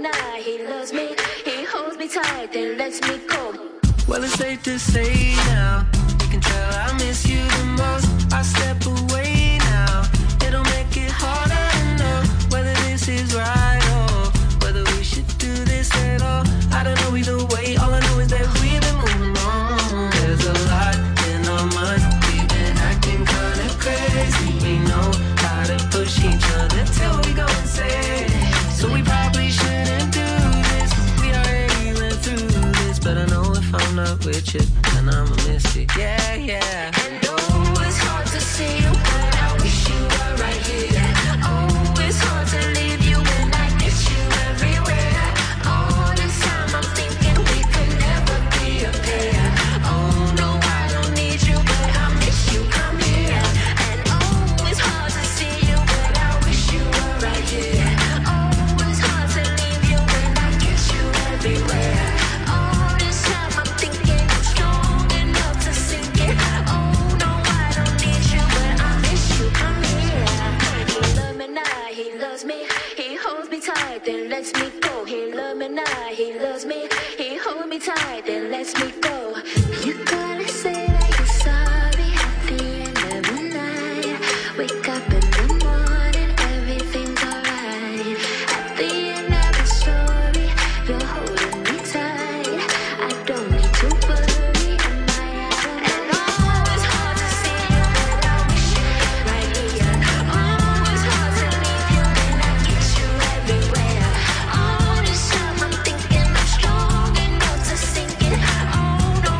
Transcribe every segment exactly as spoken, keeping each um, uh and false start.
night. He loves me, he holds me tight, then lets me go. Well, it's safe to say now, you can tell I miss you the most. I step away now, it'll make it harder to know whether this is right or whether we should do this at all. I don't know either way, all I know is that we've been moving on. There's a lot in our minds, we've been acting kinda crazy. We know how to push each other till we go insane. So we probably shouldn't do this, we already went through this. But I know if I'm not with you, then I'ma miss it, yeah, yeah. And oh, it's hard to see you, but I wish you were right here. Oh, it's hard to leave you when I miss you everywhere. All this time I'm thinking we could never be a pair. Oh no, I don't need you, but I miss you, come here. And oh, it's hard to see you, but I wish you were right here. Oh, it's hard to leave you when I kiss you everywhere. All this time I'm thinking I'm strong enough to sink it. Oh no, I don't need you, but I miss you, come here. He loves me now, he loves me, he holds me tight, then lets me go. He loves me now, he loves me, he holds me tight, then lets me go. You gotta say that you're sorry at the end of the night. Wake up in the morning, everything's alright. At the end of the story, you're holding me tight. I don't need to worry, am I out? And oh, it's hard to see you, but I wish you were right here. Oh, it's hard to leave you when I kiss you everywhere. All this time I'm thinking I'm strong enough to sink it. Oh no,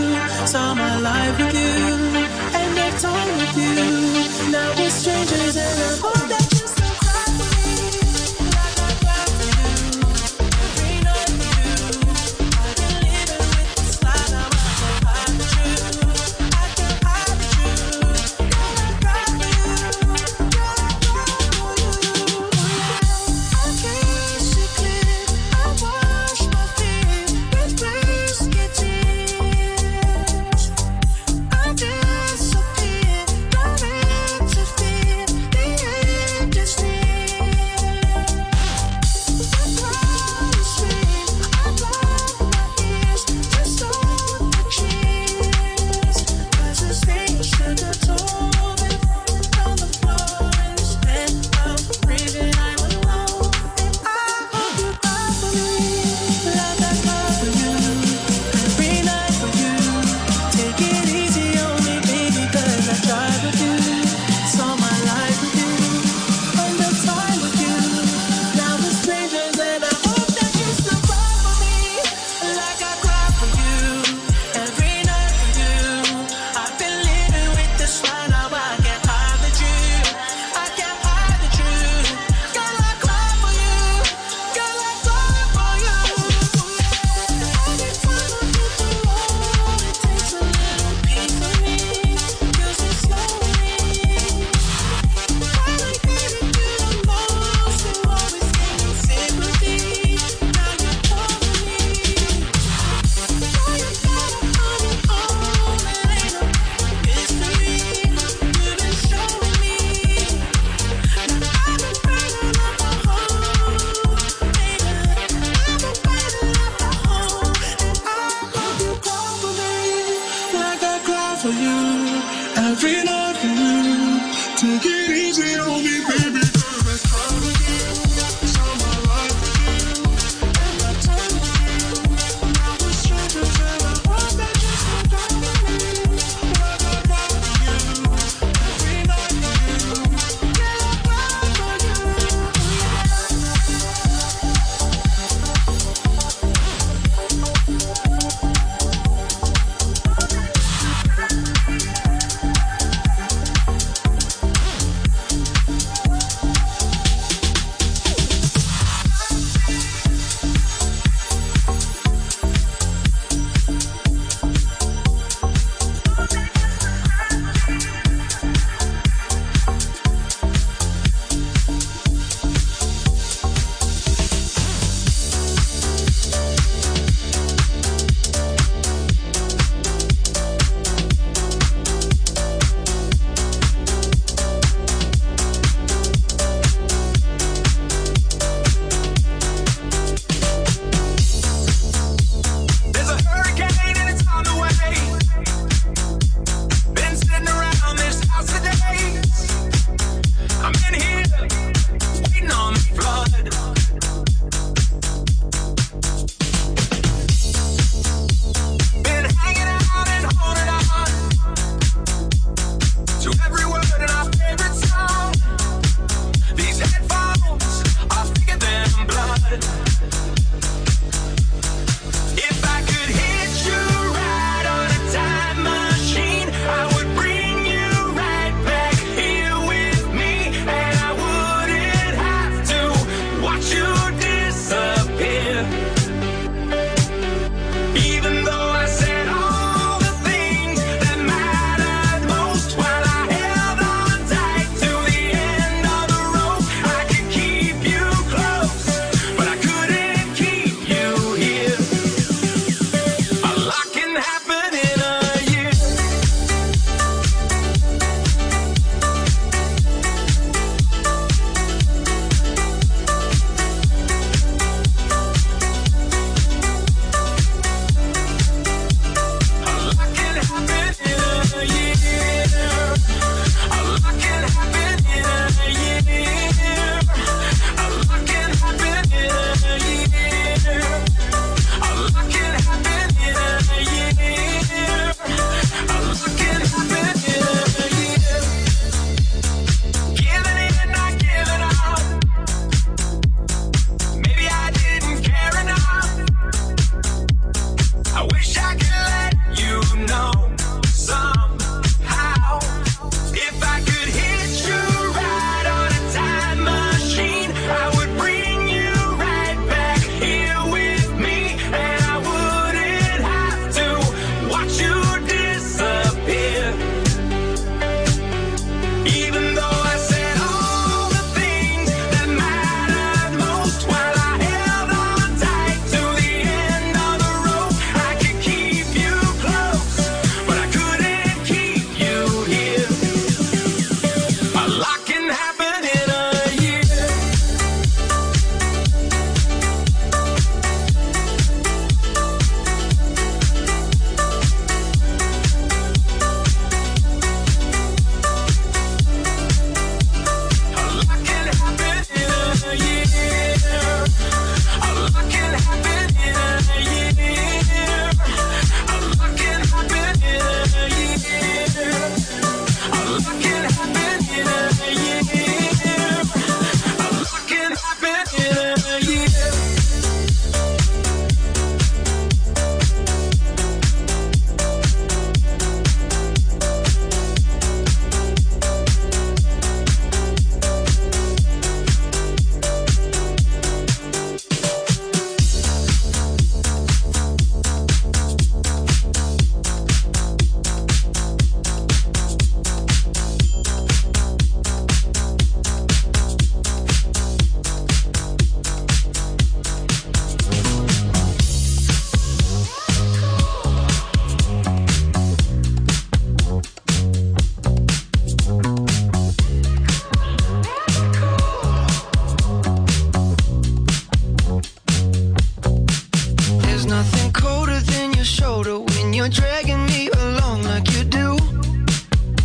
saw my life with you, end of time with you. Now we're strangers and I hope that you still cry for me, like I cry for you, every night with you. I've been living with this lie, now I can't hide the truth, I can't hide the truth. Girl, I cry for you, girl, I cry for you. I basically, I wash my feet with whiskey tears. I disappear, trying to feel the empty I promise me, I block my ears to stop the cheers. 'Cause the stage took a toll on the floor instead of breathing, I'm alone. And I hope you cry for me, like I cry for you, every night for you. Take it easy on me, baby, 'cause I tried with you, saw my life with you, end of time with you. Now we're strangers and I hope that you still cry for me, like I cry for you, every night for you. I've been living with this lie, now I can't hide the truth, I can't hide the truth. Girl, I cry for you, girl, I cry for you. Every time I hit the road, it takes a little piece of me, kills me slowly. Finally gave it to the most, you always gave me sympathy. Now you're calling me. Now you gotta come home, it ain't no mystery. You've been showing me. Now I've been burning up the hole, baby. I've been burning up the hole, and I hope you cry for me, like I cry for you, every night for you. Take it easy on me, baby, 'cause I cry with you, saw my life with you, end of time with you. Now we're strangers and I hope that you still cry for me, like I cry for you, every night for you. Yeah, I cry for you.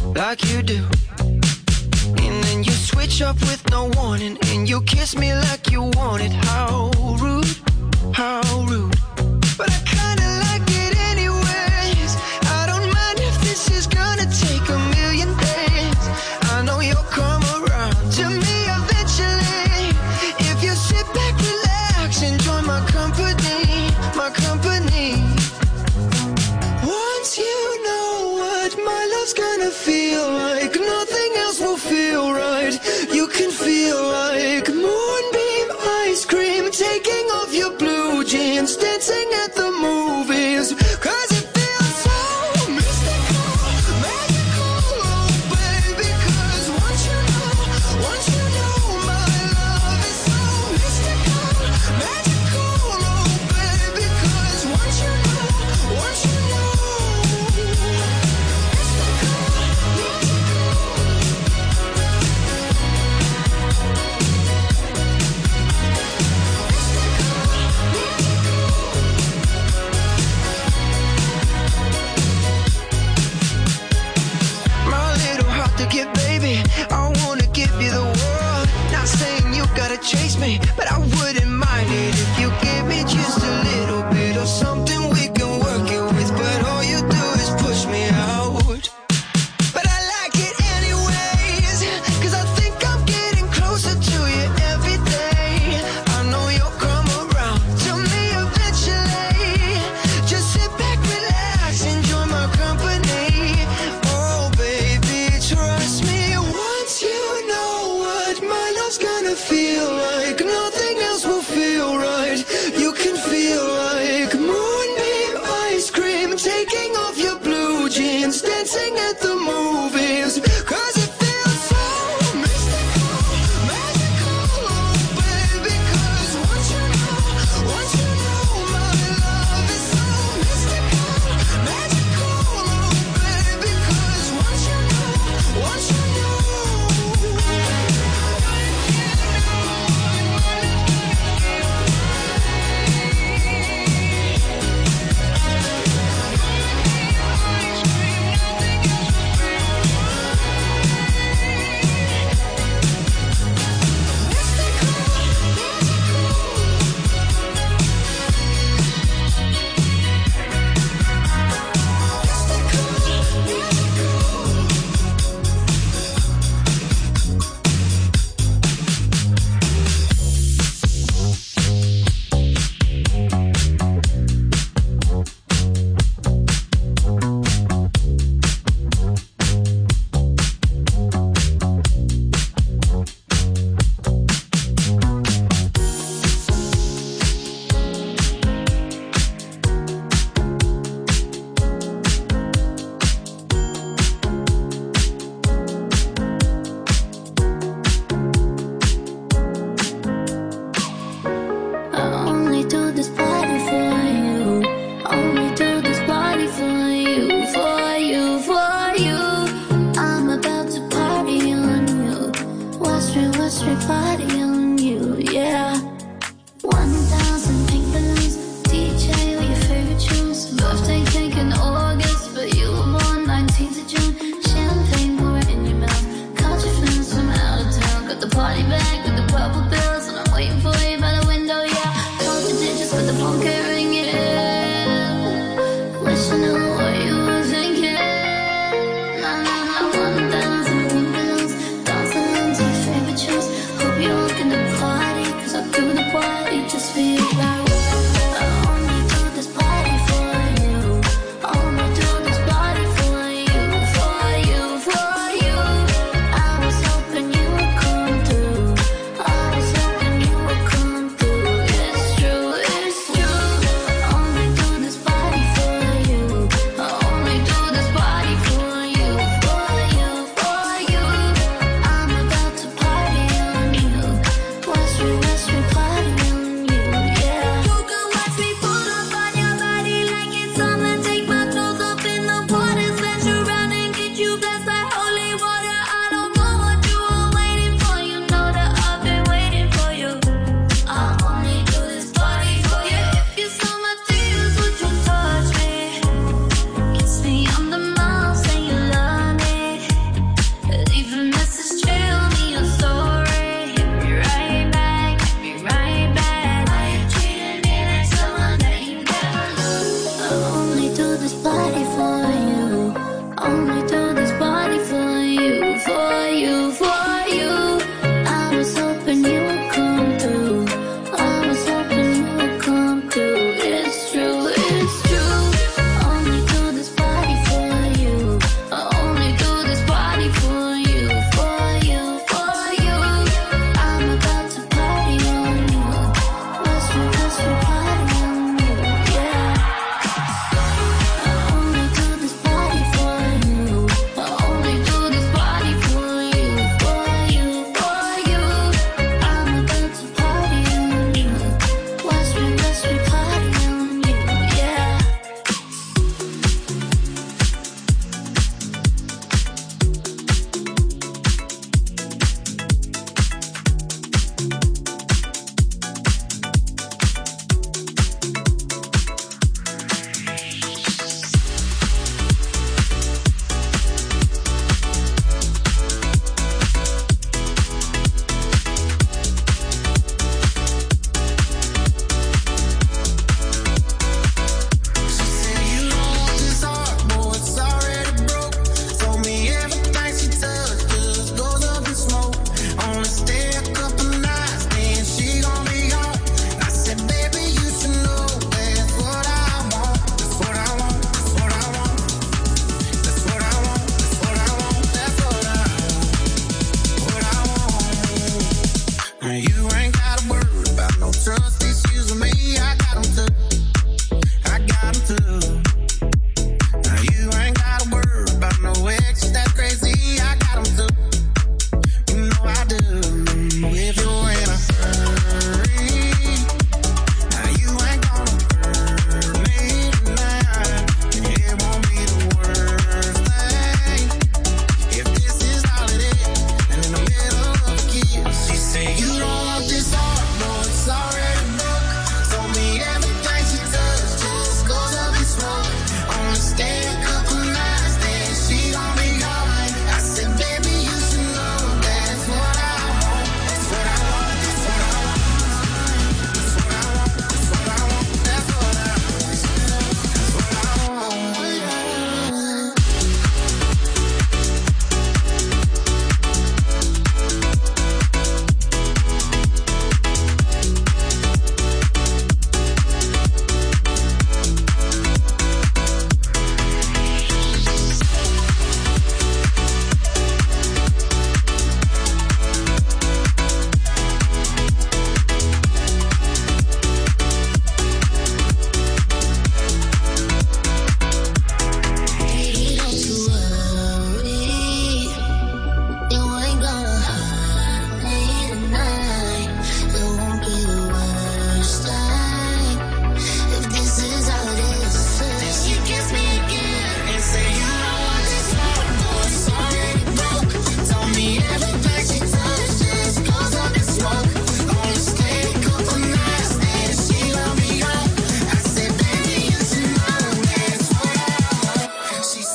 like you do. And then you switch up with no warning, and you kiss me like you want it. How rude, how rude. But I kinda like it anyways. I don't mind if this is gonna take a million days. I know you'll come around to me eventually. If you sit back, relax, enjoy my company, my company. Once you know what my love's gonna feel like, nothing else will feel right. You can feel like moonbeam ice cream, taking off your blue jeans, dancing at the movies. Cause it feels so mystical, magical, oh baby. Cause once you know, once you know my love is so mystical, magical, oh baby. Cause once you know, once you know, I wanna give you the world. Not saying you gotta chase me, but I wouldn't mind it if you give me just a little bit of something we can work it with. But all you do is push me out. But I like it anyways, cause I think I'm getting closer to you every day. I know you'll come around to me eventually. Just sit back, relax, enjoy my company. Oh baby, trust me. You know what my love's gonna feel like, nothing else will feel right. You can feel like moonbeam ice cream, taking off your blue jeans, dancing at the movies. Cause it feels so mystical, magical, oh baby. Cause once you know, once you know my love is so mystical, magical, oh baby. Cause once you know, once you know. You're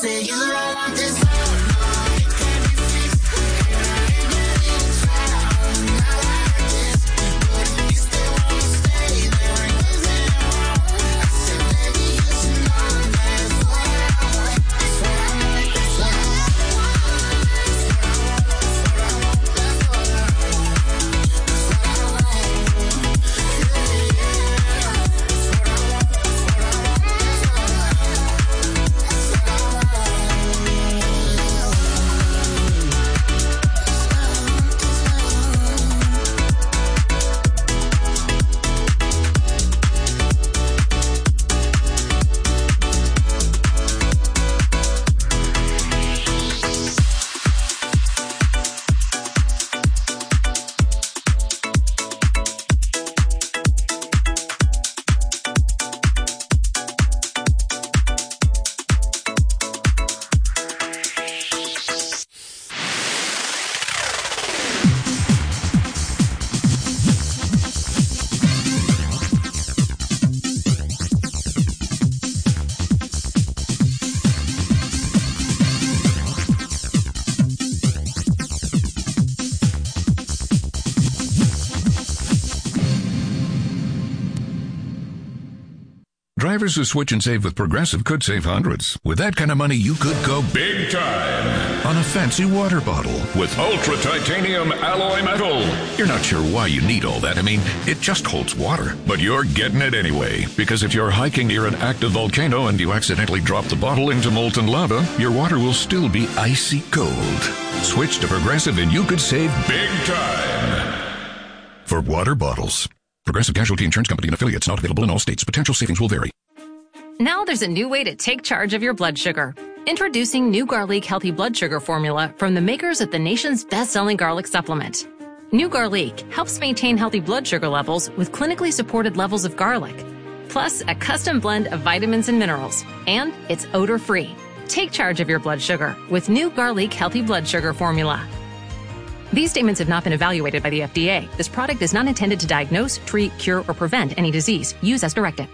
said you don't want this love, it can't be fixed. And I ain't gonna even try, not like this. But if you still wanna stay, there ain't nothing wrong. I said, baby, you should know that's what I want. That's what I want, that's what I want. Drivers who switch and save with Progressive could save hundreds. With that kind of money, you could go big time on a fancy water bottle with ultra titanium alloy metal. You're not sure why you need all that. I mean, it just holds water. But you're getting it anyway. Because if you're hiking near an active volcano and you accidentally drop the bottle into molten lava, your water will still be icy cold. Switch to Progressive and you could save big time. For water bottles. Progressive Casualty Insurance Company and affiliates, not available in all states. Potential savings will vary. Now there's a new way to take charge of your blood sugar. Introducing New Garlic Healthy Blood Sugar Formula from the makers of the nation's best-selling garlic supplement. New Garlic helps maintain healthy blood sugar levels with clinically supported levels of garlic, plus a custom blend of vitamins and minerals, and it's odor-free. Take charge of your blood sugar with New Garlic Healthy Blood Sugar Formula. These statements have not been evaluated by the F D A. This product is not intended to diagnose, treat, cure, or prevent any disease. Use as directed.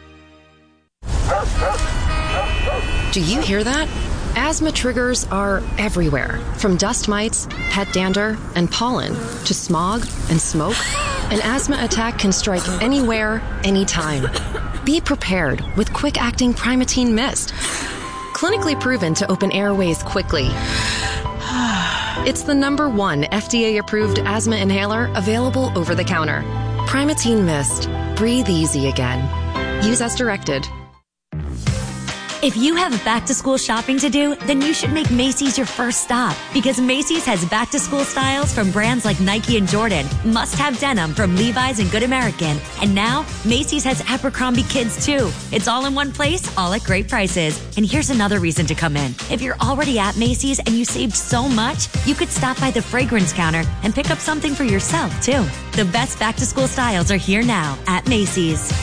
Do you hear that? Asthma triggers are everywhere, from dust mites, pet dander, and pollen, to smog and smoke. An asthma attack can strike anywhere, anytime. Be prepared with quick-acting Primatene Mist. Clinically proven to open airways quickly. It's the number one F D A-approved asthma inhaler available over the counter. Primatene Mist. Breathe easy again. Use as directed. If you have back-to-school shopping to do, then you should make Macy's your first stop. Because Macy's has back-to-school styles from brands like Nike and Jordan, must-have denim from Levi's and Good American, and now Macy's has Abercrombie Kids too. It's all in one place, all at great prices. And here's another reason to come in. If you're already at Macy's and you saved so much, you could stop by the fragrance counter and pick up something for yourself too. The best back-to-school styles are here now at Macy's.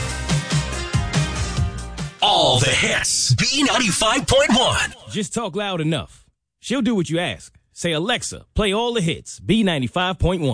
All the hits. B ninety-five point one. Just talk loud enough. She'll do what you ask. Say, Alexa, play all the hits. B ninety-five point one.